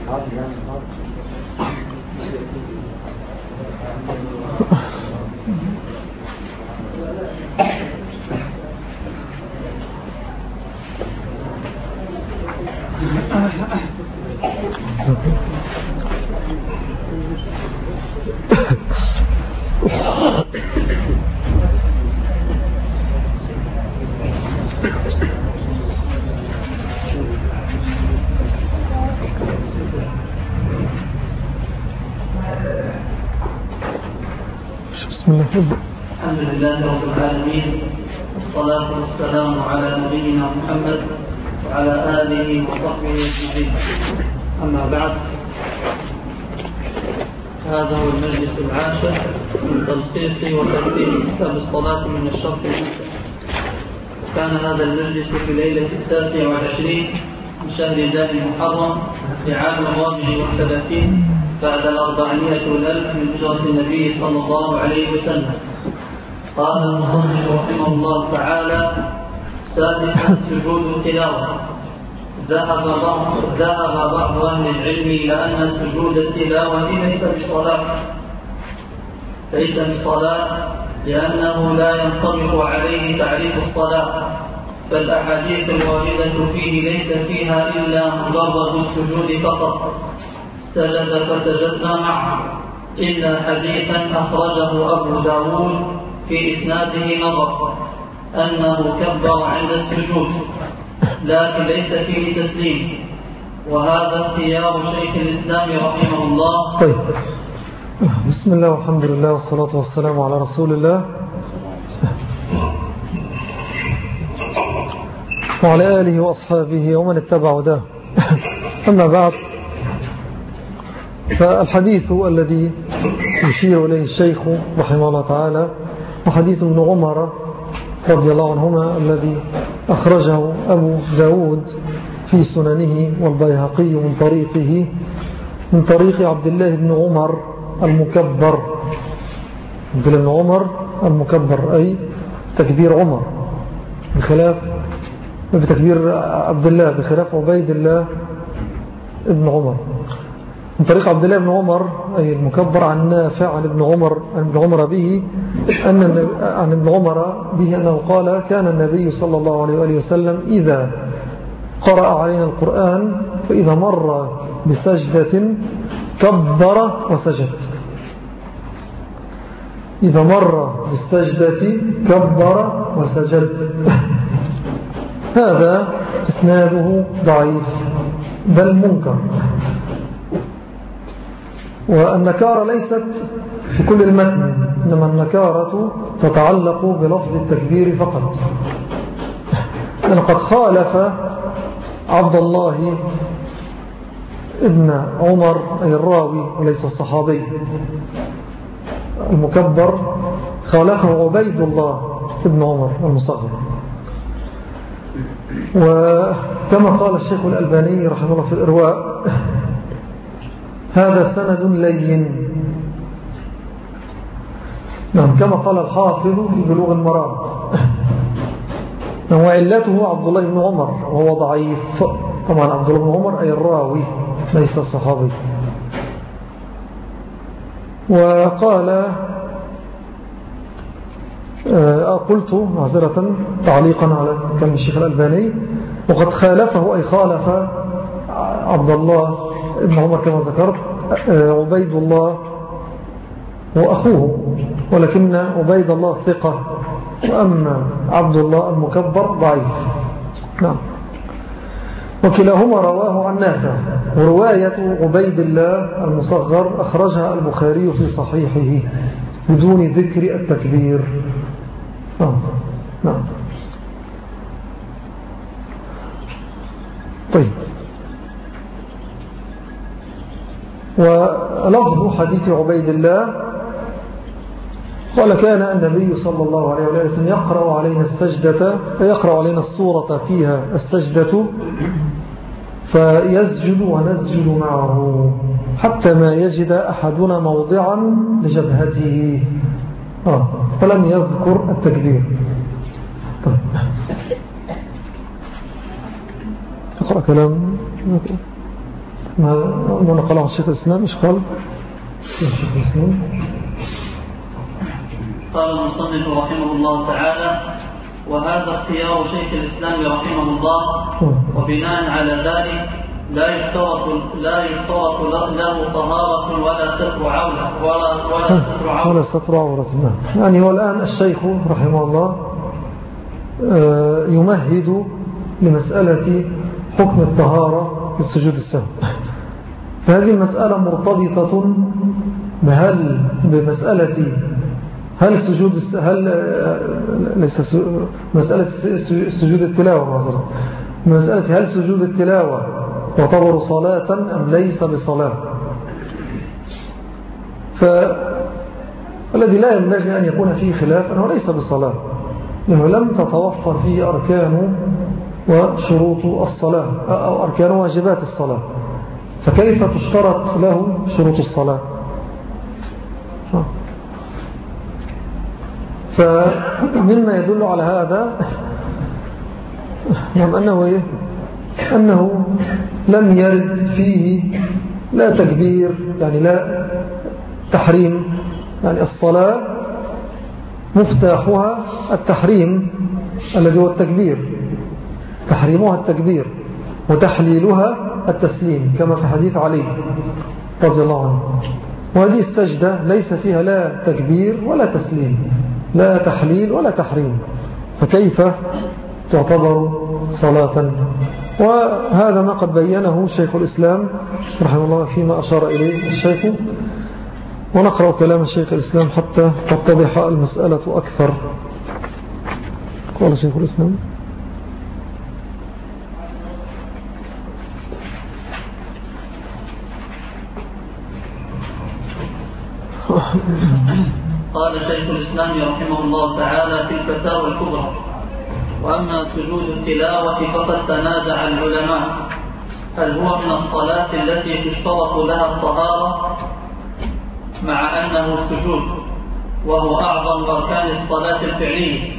بسم الله. الحمد لله رب العالمين، والصلاة والسلام على نبينا محمد وعلى آله وصحبه أجمعين. أما بعد، هذا هو المجلس العاشر من تلخيص وترتيب كتاب الصلاة من الشرح الممتع. كان هذا المجلس في ليلة 29 من شهر ذي المحرم لعام 34 بعد 400,000 من هجرة النبي صلى الله عليه وسلم. قال المصنف رحمه الله تعالى: سادسا سجود التلاوة. ذهب بعض أهل العلم إلى أن سجود التلاوة ليس بصلاة لأنه لا ينطبق عليه تعريف الصلاة، فالأحاديث الواردة فيه ليس فيها إلا مجرد السجود فقط، سجد فسجدنا معه، إلا حديثا أخرجه أبو داود في إسناده نظر أنه كبر عند السجود لكن ليس فيه تسليم، وهذا اختيار شيخ الإسلام رحمه الله. طيب، بسم الله والحمد لله والصلاة والسلام على رسول الله وعلى آله وأصحابه ومن اتبع ده. أما بعد، فالحديث الذي يشير إليه الشيخ رحمه الله تعالى وحديث ابن عمر رضي الله عنهما الذي أخرجه أبو داود في سننه والبيهقي من طريق عبد الله بن عمر المكبر. عبد الله بن عمر المكبر أي تكبير عمر بتكبير عبد الله بخلاف عبيد الله ابن عمر. من طريق عبد الله بن عمر أي المكبر عن نافع عن ابن عمر به عن ابن عمر به أنه قال: كان النبي صلى الله عليه وآله وسلم إذا قرأ علينا القرآن فإذا مر بسجدة كبر وسجد. إذا مر بالسجدة كبر وسجد. هذا إسناده ضعيف بل منكر، والنكارة ليست في كل المتن، إنما النكارة تتعلق بلفظ التكبير فقط. لقد خالف عبد الله ابن عمر أي الراوي وليس الصحابي المكبر، خالفه عبيد الله ابن عمر المصغر. وكما قال الشيخ الألباني رحمه الله في الإرواء: هذا سند لين. نعم، كما قال الحافظ في بلوغ المرام: وعلته عبد الله بن عمر وهو ضعيف. طبعا عبد الله بن عمر أي الراوي ليس الصحابي. وقال قلت معذرة تعليقا على كلام الشيخ الألباني: وقد خالفه أي خالف عبد الله ابن عمر كما ذكرت عبيد الله وأخوه، ولكن عبيد الله ثقة، وأما عبد الله المكبر ضعيف. نعم. وكلاهما رواه عن نافع، ورواية عبيد الله المصغر أخرجها البخاري في صحيحه بدون ذكر التكبير. نعم. طيب، ولفظ حديث عبيد الله قال: كان النبي صلى الله عليه وسلم يقرأ علينا السورة فيها السجدة فيسجد ونسجد معه حتى ما يجد أحدنا موضعا لجبهته. فلم يذكر التكبير. طيب، اقرأ كلام ما نقله عن شيخ الإسلام؟ إيش قال شيخ الإسلام؟ قال المصنف رحمه الله تعالى: وهذا اختيار شيخ الإسلام رحمه الله، وبناء على ذلك لا يشترط له طهارة ولا ستر عورة. يعني هو الآن الشيخ رحمه الله يمهد لمسألة حكم الطهارة في السجود السهو. فهذه المسألة مرتبطة بمسألة ليس مسألة سجود التلاوة، مسألة هل سجود التلاوة يعتبر صلاة أم ليس بصلاة. فالذي لا ينبغي أن يكون فيه خلاف أنه ليس بصلاة، لأنه لم تتوفر فيه أركان وشروط الصلاة أو أركان واجبات الصلاة، فكيف تشترط له شروط الصلاة؟ فمما يدل على هذا أنه لم يرد فيه لا تكبير، يعني لا تحريم، يعني الصلاة مفتاحها التحريم الذي هو التكبير، تحريمها التكبير وتحليلها التسليم كما في حديث علي رضي الله عنه. وهذه السجدة ليس فيها لا تكبير ولا تسليم، لا تحليل ولا تحريم، فكيف تعتبر صلاة؟ وهذا ما قد بينه شيخ الإسلام رحمه الله فيما أشار إليه الشيخ، ونقرأ كلام الشيخ الإسلام حتى تتضح المسألة أكثر. قال شيخ الإسلام: قال شيخ الإسلام رحمه الله تعالى في الفتاوى الكبرى: وأما سجود التلاوة فقد تنازع العلماء هل هو من الصلاة التي تشترط لها الطهارة، مع أنه سجود وهو أعظم أركان الصلاة الفعلية،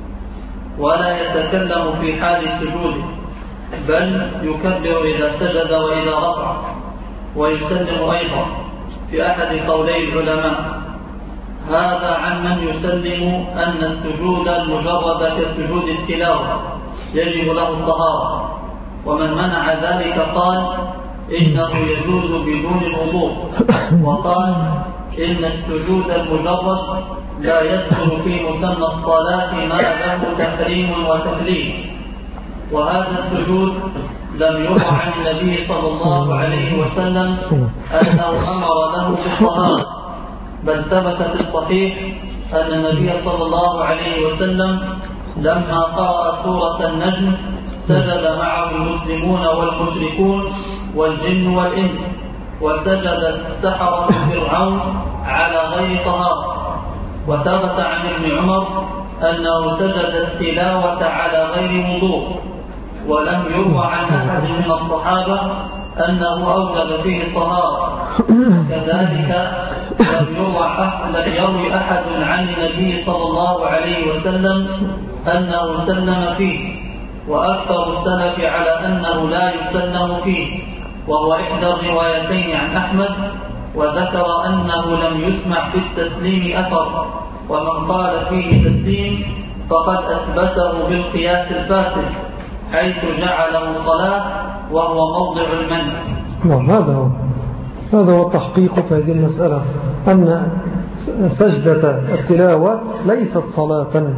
ولا يتكلم في حال سجوده، بل يكبر إذا سجد وإذا رفع، ويسلم أيضا في أحد قولي العلماء. هذا عمن يسلم أن السجود المجرد كسجود التلاوة يجب له الطهارة، ومن منع ذلك قال إنه يجوز بدون الوضوء، وقال إن السجود المجرد لا يدخل في مسمى الصلاة ما له تحريم وتكليف. وهذا السجود لم يروى عن النبي صلى الله عليه وسلم أنه أمر له بالطهارة، بل ثبت في الصحيح أن النبي صلى الله عليه وسلم لما قرأ سورة النجم سجد معه المسلمون والمشركون والجن والإنس، وسجد السحرة فرعون على غير طهارة. وثبت عن ابن عمر أنه سجد التلاوة على غير وضوء، ولم يروى عن أحد من الصحابة أنه أوجب فيه الطهارة. كذلك لم يروي أحد عن النبي صلى الله عليه وسلم أنه سلم فيه، وأكثر السلف على أنه لا يسلم فيه، وهو إحدى الروايتين عن أحمد. وذكر أنه لم يسمع في التسليم أثر، ومن قال فيه تسليم فقد أثبته بالقياس الفاسد، حيث جعله صلاة وهو موضع المنع. نعم، هذا هو التحقيق في هذه المسألة، أن سجدة التلاوة ليست صلاة،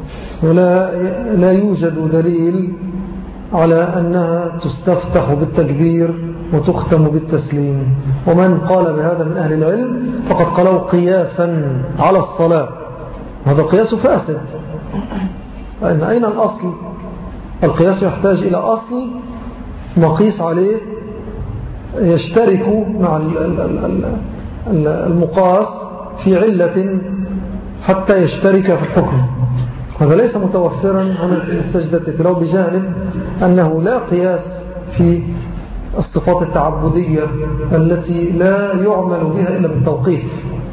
ولا يوجد دليل على أنها تستفتح بالتكبير وتختم بالتسليم. ومن قال بهذا من أهل العلم فقد قالوا قياسا على الصلاة، هذا قياس فاسد. أين الأصل؟ القياس يحتاج إلى أصل مقيس عليه يشترك مع المقاس في علة حتى يشترك في الحكم. هذا ليس متوفرا هنا في السجدة التلاوة، بجانب أنه لا قياس في الصفات التعبدية التي لا يعمل بها إلا بالتوقيف.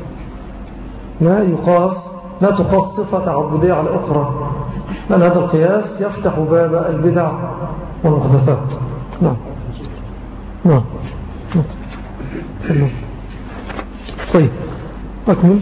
لا تقاس صفة تعبدية على أخرى، بل هذا القياس يفتح باب البدع والمحدثات. نعم. طيب أكمل.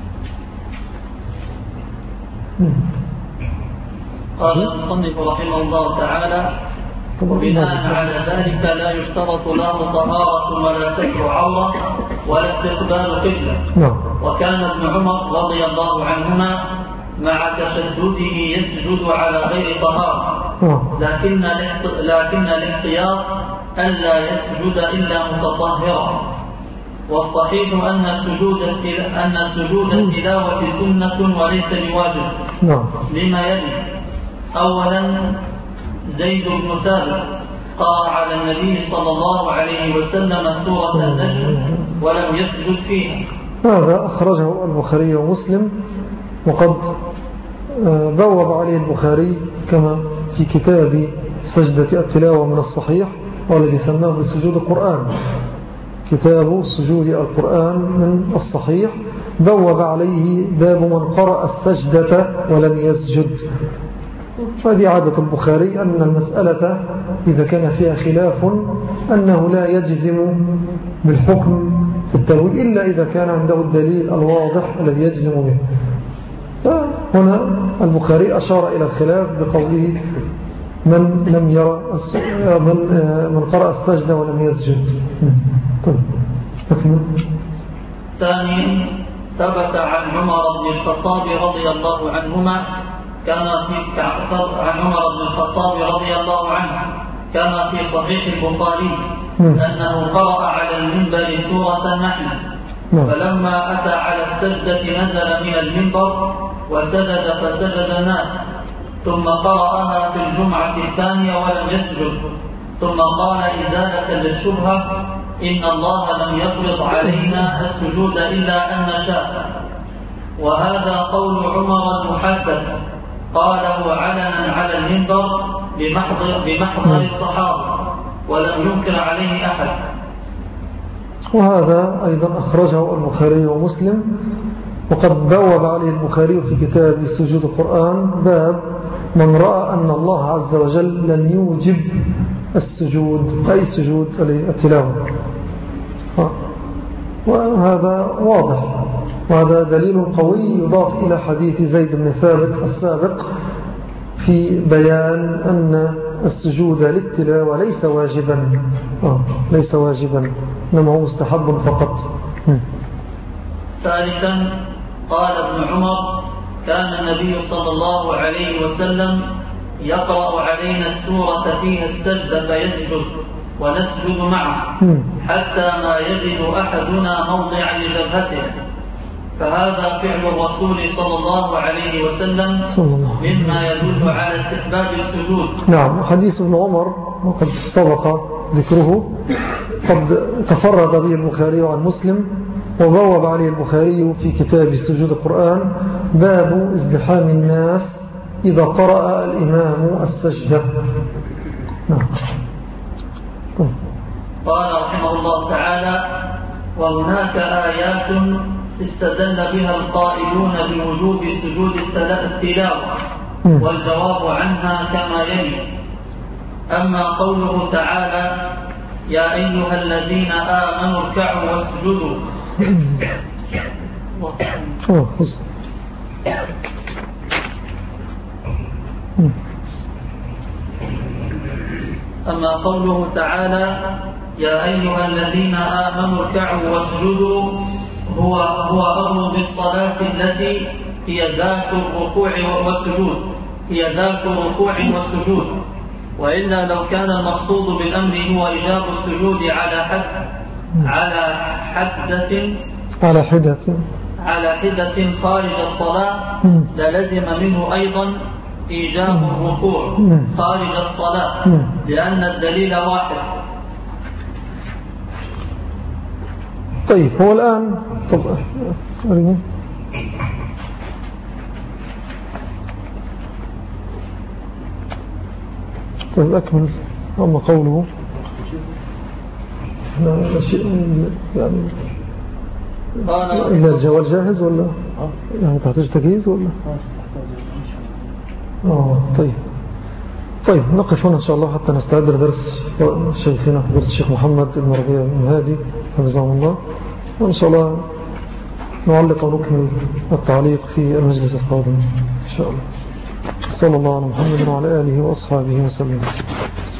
قال المصنف رحمه الله تعالى: وبناء على ذلك لا يشترط له طهارة ولا ستر عورة ولا استقبال قبلة. وكان ابن عمر رضي الله عنهما مع تشدده يسجد على غير طهارة، لكن الاحتياط ألا يسجد إلا متطهرا. والصحيح أن سجود التلاوة سنة وليس بواجب لما يلي: أولا زيد بن ثابت قرأ على النبي صلى الله عليه وسلم سورة النجم ولم يسجد فيها. هذا أخرجه البخاري ومسلم، وقد بوب عليه البخاري كما في كتاب سجدة التلاوة من الصحيح، والذي سماه بسجود القرآن، كتاب سجود القرآن من الصحيح، بوب عليه باب من قرأ السجدة ولم يسجد. فهذه عادة البخاري أن المسألة إذا كان فيها خلاف أنه لا يجزم بالحكم في التأويل إلا إذا كان عنده الدليل الواضح الذي يجزم به. هنا البخاري أشار إلى الخلاف بقوله من لم يرى من قرأ السجدة ولم يسجد. طيب. ثانيا ثبت عن عمر بن الخطاب رضي الله عنهما كما في صحيح البخاري أنه قرأ على المنبر سورة النحل، فلما أتى على السجدة نزل من المنبر وسجد فسجد الناس، ثم قرأها في الجمعة الثانية ولم يسجد، ثم قال إزالة للشبهة: إن الله لم يفرض علينا السجود إلا أن نشاء. وهذا قول عمر المحدث قاله علنا على المنبر بمحضر الصحابة ولم ينكر عليه أحد. وهذا أيضا أخرجه البخاري ومسلم، وقد بوب عليه البخاري في كتاب سجود القرآن باب من رأى أن الله عز وجل لن يوجب السجود، أي سجود التلاوة. وهذا واضح، وهذا دليل قوي يضاف إلى حديث زيد بن ثابت السابق في بيان أن السجود للتلاوة ليس واجبا، ليس واجبا، إنما هو مستحب فقط. ثالثا قال ابن عمر: كان النبي صلى الله عليه وسلم يقرأ علينا السورة فيها السجدة فيسجد ونسجد معه حتى ما يجد أحدنا موضعا لجبهته، فهذا فعل الرسول صلى الله عليه وسلم مما يدل على استحباب السجود. نعم. حديث ابن عمر وقد سبق ذكره، قد تفرد به البخاري عن مسلم، وبوب عليه البخاري في كتاب سجود القرآن باب ازدحام الناس إذا قرأ الإمام السجدة. نعم. قال رحمه الله تعالى: وهناك آيات استدل بها القائلون بوجوب سجود التلاوة، والجواب عنها كما يلي: أما قوله تعالى: يا أيها الذين آمنوا اركعوا واسجدوا، أما قوله تعالى: يا أيها الذين آمنوا اركعوا واسجدوا هو أمر بالصلاة التي هي ذات الركوع والسجود، وإلا لو كان المقصود بالأمر هو إيجاب السجود على حدة خارج الصلاة للزم منه أيضا إيجاب الركوع خارج الصلاة، لأن الدليل واحد. طيب، هو الآن أريني. طيب أكمل. أما قوله يعني إلا الجوال جاهز ولا يعني تحتاج تجهيز ولا؟ طيب. طيب نقف هنا إن شاء الله حتى نستعد لدرس شيخنا درس الشيخ محمد بن ربيع بن هادي حفظه الله، وإن شاء الله نعلق ونكمل التعليق في المجلس القادم إن شاء الله. صلى الله على محمد وعلى آله وأصحابه وسلم.